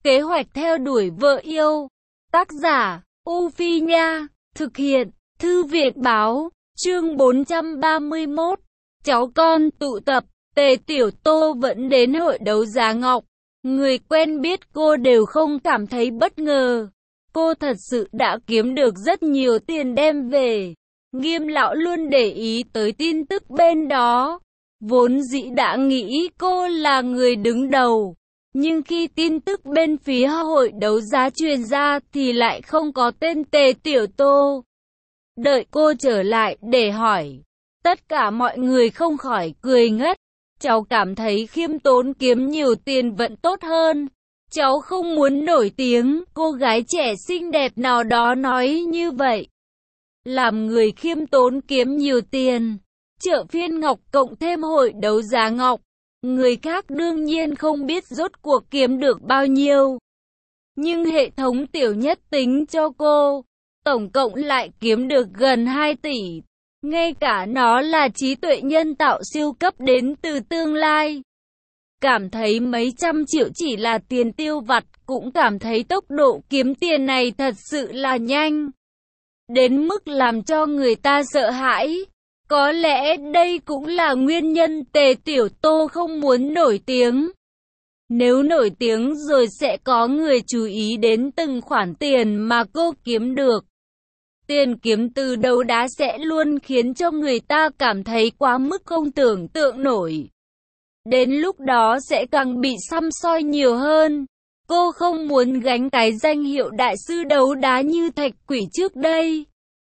Kế hoạch theo đuổi vợ yêu. Tác giả, U Phi Nha. Thực hiện, Thư viện Báo. Chương 431. Cháu con tụ tập. Tề Tiểu Tô vẫn đến hội đấu giá Ngọc. Người quen biết cô đều không cảm thấy bất ngờ. Cô thật sự đã kiếm được rất nhiều tiền đem về. Nghiêm lão luôn để ý tới tin tức bên đó. Vốn dĩ đã nghĩ cô là người đứng đầu. Nhưng khi tin tức bên phía hội đấu giá truyền ra thì lại không có tên Tề Tiểu Tô. Đợi cô trở lại để hỏi, tất cả mọi người không khỏi cười ngất. Cháu cảm thấy khiêm tốn kiếm nhiều tiền vẫn tốt hơn. Cháu không muốn nổi tiếng, cô gái trẻ xinh đẹp nào đó nói như vậy. Làm người khiêm tốn kiếm nhiều tiền. Chợ phiên Ngọc cộng thêm hội đấu giá Ngọc. Người khác đương nhiên không biết rốt cuộc kiếm được bao nhiêu. Nhưng hệ thống tiểu nhất tính cho cô, tổng cộng lại kiếm được gần 2 tỷ. Ngay cả nó là trí tuệ nhân tạo siêu cấp đến từ tương lai. Cảm thấy mấy trăm triệu chỉ là tiền tiêu vặt, cũng cảm thấy tốc độ kiếm tiền này thật sự là nhanh. Đến mức làm cho người ta sợ hãi. Có lẽ đây cũng là nguyên nhân Tề Tiểu Tô không muốn nổi tiếng. Nếu nổi tiếng rồi sẽ có người chú ý đến từng khoản tiền mà cô kiếm được. Tiền kiếm từ đấu đá sẽ luôn khiến cho người ta cảm thấy quá mức không tưởng tượng nổi. Đến lúc đó sẽ càng bị săm soi nhiều hơn. Cô không muốn gánh cái danh hiệu đại sư đấu đá như Thạch Quỷ trước đây.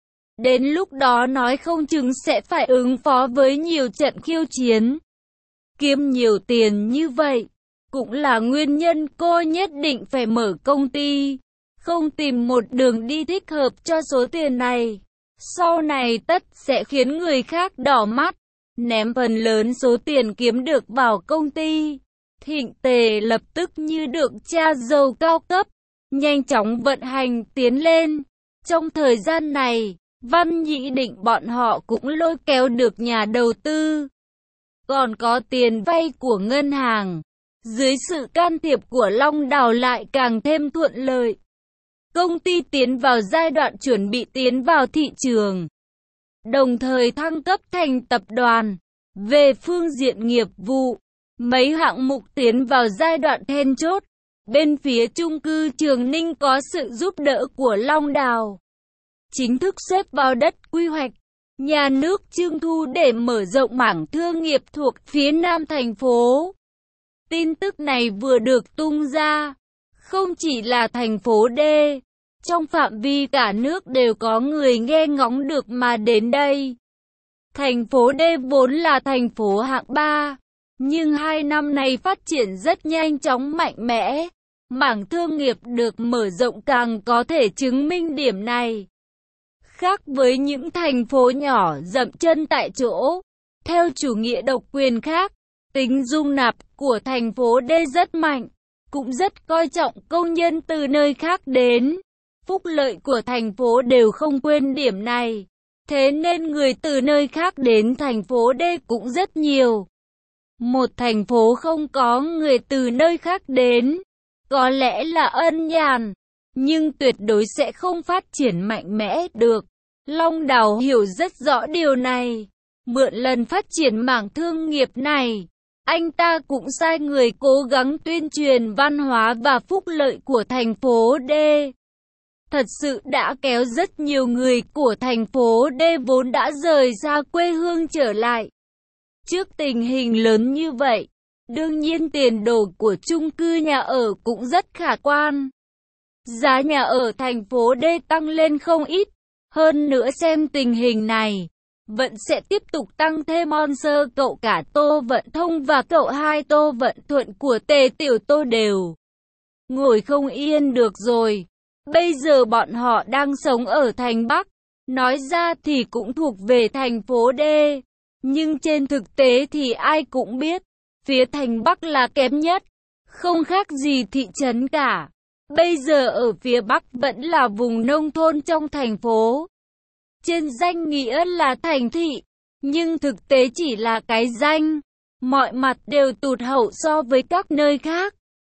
Đến lúc đó nói không chừng sẽ phải ứng phó với nhiều trận khiêu chiến. Kiếm nhiều tiền như vậy, cũng là nguyên nhân cô nhất định phải mở công ty. Không tìm một đường đi thích hợp cho số tiền này, sau này tất sẽ khiến người khác đỏ mắt. Ném phần lớn số tiền kiếm được vào công ty. Thịnh Tề lập tức như được cha giàu cao cấp, nhanh chóng vận hành tiến lên. Trong thời gian này, Văn Nhĩ Định bọn họ cũng lôi kéo được nhà đầu tư. Còn có tiền vay của ngân hàng. Dưới sự can thiệp của Long Đào lại càng thêm thuận lợi. Công ty tiến vào giai đoạn chuẩn bị tiến vào thị trường. Đồng thời thăng cấp thành tập đoàn. Về phương diện nghiệp vụ, mấy hạng mục tiến vào giai đoạn then chốt. Bên phía chung cư Trường Ninh có sự giúp đỡ của Long Đào. Chính thức xếp vào đất quy hoạch. Nhà nước trưng thu để mở rộng mảng thương nghiệp thuộc phía nam thành phố. Tin tức này vừa được tung ra, không chỉ là thành phố D. Trong phạm vi cả nước đều có người nghe ngóng được mà đến đây. Thành phố D vốn là thành phố hạng 3, nhưng 2 năm nay phát triển rất nhanh chóng mạnh mẽ. Mảng thương nghiệp được mở rộng càng có thể chứng minh điểm này. Khác với những thành phố nhỏ dậm chân tại chỗ, theo chủ nghĩa độc quyền khác, tính dung nạp của thành phố D rất mạnh, cũng rất coi trọng công nhân từ nơi khác đến. Phúc lợi của thành phố đều không quên điểm này. Thế nên người từ nơi khác đến thành phố D cũng rất nhiều. Một thành phố không có người từ nơi khác đến, có lẽ là ân nhàn, nhưng tuyệt đối sẽ không phát triển mạnh mẽ được. Long Đào hiểu rất rõ điều này. Mượn lần phát triển mảng thương nghiệp này, anh ta cũng sai người cố gắng tuyên truyền văn hóa và phúc lợi của thành phố D. Thật sự đã kéo rất nhiều người của thành phố D vốn đã rời xa quê hương trở lại. Trước tình hình lớn như vậy, đương nhiên tiền đồ của chung cư nhà ở cũng rất khả quan. Giá nhà ở thành phố D tăng lên không ít. Hơn nữa xem tình hình này, vẫn sẽ tiếp tục tăng thêm sponsor. Cậu cả Tô Vận Thông và cậu hai Tô Vận Thuận của Tề Tiểu Tô đều ngồi không yên được rồi. Bây giờ bọn họ đang sống ở thành Bắc, nói ra thì cũng thuộc về thành phố D. Nhưng trên thực tế thì ai cũng biết, phía thành Bắc là kém nhất, không khác gì thị trấn cả. Bây giờ ở phía Bắc vẫn là vùng nông thôn trong thành phố. Trên danh nghĩa là thành thị, nhưng thực tế chỉ là cái danh. Mọi mặt đều tụt hậu so với các nơi khác.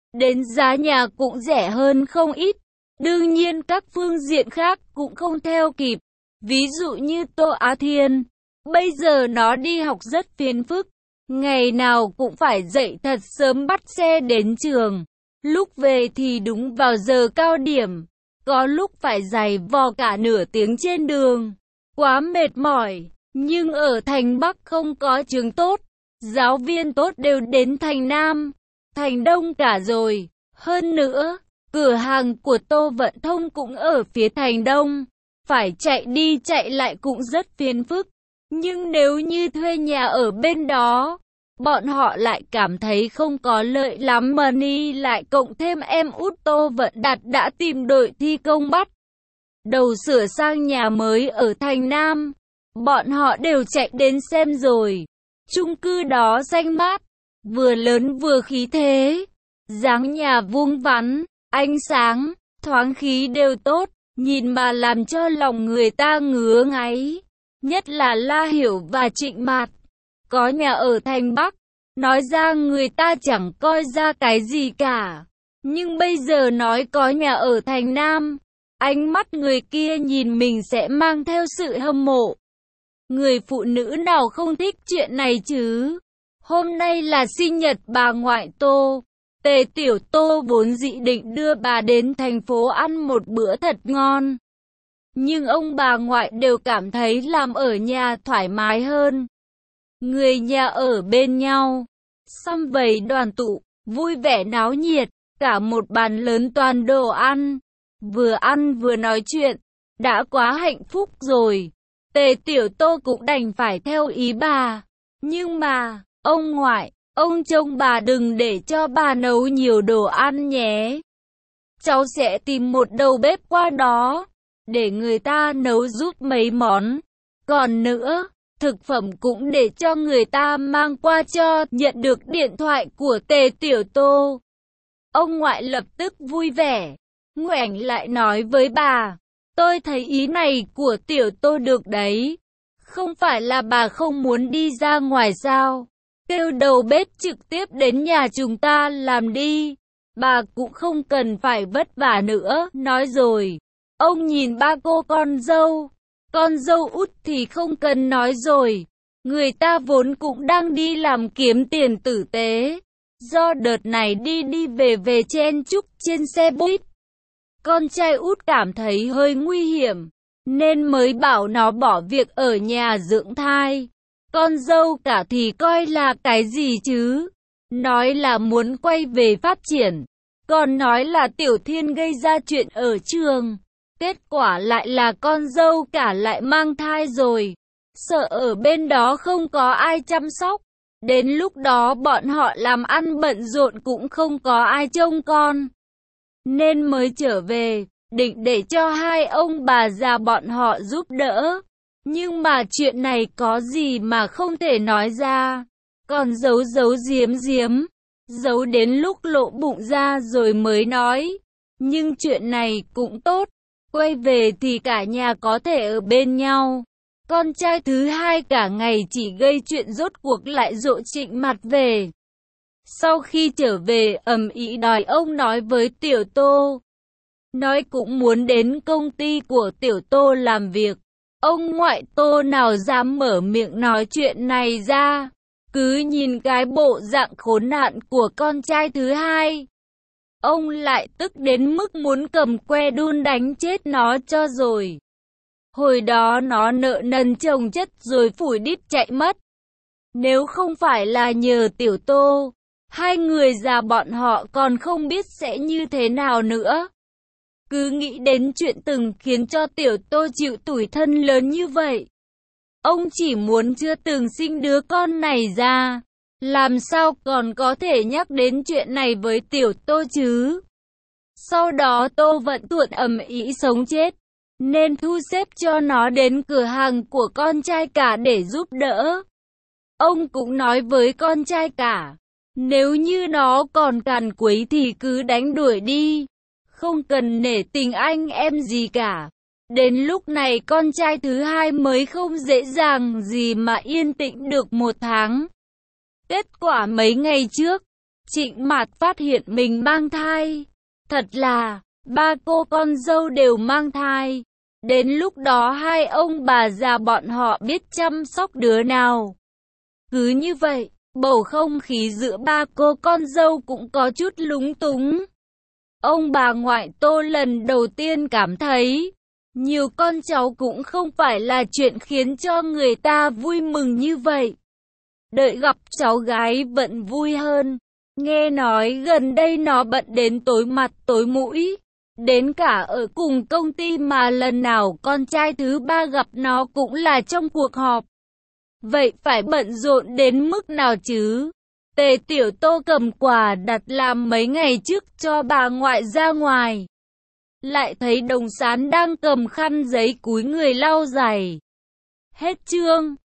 đến giá nhà cũng rẻ hơn không ít. Đương nhiên các phương diện khác cũng không theo kịp. Ví dụ như Tô Á Thiên, bây giờ nó đi học rất phiền phức. Ngày nào cũng phải dậy thật sớm bắt xe đến trường. Lúc về thì đúng vào giờ cao điểm. Có lúc phải giày vò cả nửa tiếng trên đường. Quá mệt mỏi. Nhưng ở thành Bắc không có trường tốt. Giáo viên tốt đều đến thành Nam, thành Đông cả rồi. Hơn nữa, cửa hàng của Tô Vận Thông cũng ở phía thành Đông. Phải chạy đi chạy lại cũng rất phiền phức. Nhưng nếu như thuê nhà ở bên đó, bọn họ lại cảm thấy không có lợi lắm mà ni lại cộng thêm em út Tô Vận Đạt đã tìm đội thi công bắt đầu sửa sang nhà mới ở thành Nam. Bọn họ đều chạy đến xem rồi. Chung cư đó xanh mát, vừa lớn vừa khí thế. Dáng nhà vuông vắn, ánh sáng, thoáng khí đều tốt, nhìn mà làm cho lòng người ta ngứa ngáy. Nhất là La Hiểu và Trịnh Mạt. Có nhà ở thành Bắc, nói ra người ta chẳng coi ra cái gì cả. Nhưng bây giờ nói có nhà ở thành Nam, ánh mắt người kia nhìn mình sẽ mang theo sự hâm mộ. Người phụ nữ nào không thích chuyện này chứ? Hôm nay là sinh nhật bà ngoại Tô. Tề Tiểu Tô vốn dự định đưa bà đến thành phố ăn một bữa thật ngon. Nhưng ông bà ngoại đều cảm thấy làm ở nhà thoải mái hơn. Người nhà ở bên nhau, sum vầy đoàn tụ, vui vẻ náo nhiệt, cả một bàn lớn toàn đồ ăn. Ăn vừa nói chuyện, đã quá hạnh phúc rồi. Tề Tiểu Tô cũng đành phải theo ý bà. Nhưng mà, ông ngoại, ông trông bà đừng để cho bà nấu nhiều đồ ăn nhé. Cháu sẽ tìm một đầu bếp qua đó, để người ta nấu giúp mấy món. Còn nữa, thực phẩm cũng để cho người ta mang qua cho. Nhận được điện thoại của Tề Tiểu Tô, ông ngoại lập tức vui vẻ, ngoảnh lại nói với bà. Tôi thấy ý này của Tiểu Tô được đấy. Không phải là bà không muốn đi ra ngoài sao? Kêu đầu bếp trực tiếp đến nhà chúng ta làm đi. Bà cũng không cần phải vất vả nữa. Nói rồi, ông nhìn ba cô con dâu. Con dâu út thì không cần nói rồi. Người ta vốn cũng đang đi làm kiếm tiền tử tế. Do đợt này đi về chen chúc trên xe buýt, con trai út cảm thấy hơi nguy hiểm, nên mới bảo nó bỏ việc ở nhà dưỡng thai. Con dâu cả thì coi là cái gì chứ? Nói là muốn quay về phát triển, còn nói là Tiểu Thiên gây ra chuyện ở trường. Kết quả lại là con dâu cả lại mang thai rồi. Sợ ở bên đó không có ai chăm sóc. Đến lúc đó bọn họ làm ăn bận rộn cũng không có ai trông con. Nên mới trở về, định để cho hai ông bà già bọn họ giúp đỡ. Nhưng mà chuyện này có gì mà không thể nói ra. Còn giấu giếm, giấu đến lúc lộ bụng ra rồi mới nói. Nhưng chuyện này cũng tốt, quay về thì cả nhà có thể ở bên nhau. Con trai thứ hai cả ngày chỉ gây chuyện, rốt cuộc lại dỗ Trịnh Mạt về. Sau khi trở về ầm ĩ đòi ông nói với Tiểu Tô. Nói cũng muốn đến công ty của Tiểu Tô làm việc. Ông ngoại Tô nào dám mở miệng nói chuyện này ra. Cứ nhìn cái bộ dạng khốn nạn của con trai thứ hai, ông lại tức đến mức muốn cầm que đun đánh chết nó cho rồi. Hồi đó nó nợ nần chồng chất rồi phủi đít chạy mất. Nếu không phải là nhờ Tiểu Tô, hai người già bọn họ còn không biết sẽ như thế nào nữa. Cứ nghĩ đến chuyện từng khiến cho Tiểu Tô chịu tủi thân lớn như vậy. Ông chỉ muốn chưa từng sinh đứa con này ra, làm sao còn có thể nhắc đến chuyện này với Tiểu Tô chứ. Sau đó Tô Vận Thuận ầm ĩ sống chết, nên thu xếp cho nó đến cửa hàng của con trai cả để giúp đỡ. Ông cũng nói với con trai cả, nếu như nó còn càn quấy thì cứ đánh đuổi đi, không cần nể tình anh em gì cả. Đến lúc này con trai thứ hai mới không dễ dàng gì mà yên tĩnh được một tháng. Kết quả mấy ngày trước, Trịnh Mạt phát hiện mình mang thai. Thật là, ba cô con dâu đều mang thai. Đến lúc đó hai ông bà già bọn họ biết chăm sóc đứa nào. Cứ như vậy, bầu không khí giữa ba cô con dâu cũng có chút lúng túng. Ông bà ngoại Tô lần đầu tiên cảm thấy, nhiều con cháu cũng không phải là chuyện khiến cho người ta vui mừng như vậy. Đợi gặp cháu gái vẫn vui hơn. Nghe nói gần đây nó bận đến tối mặt tối mũi. Đến cả ở cùng công ty mà lần nào con trai thứ ba gặp nó cũng là trong cuộc họp. Vậy phải bận rộn đến mức nào chứ? Tề Tiểu Tô cầm quà đặt làm mấy ngày trước cho bà ngoại ra ngoài. Lại thấy Đồng Sán đang cầm khăn giấy cúi người lau giày. Hết chương.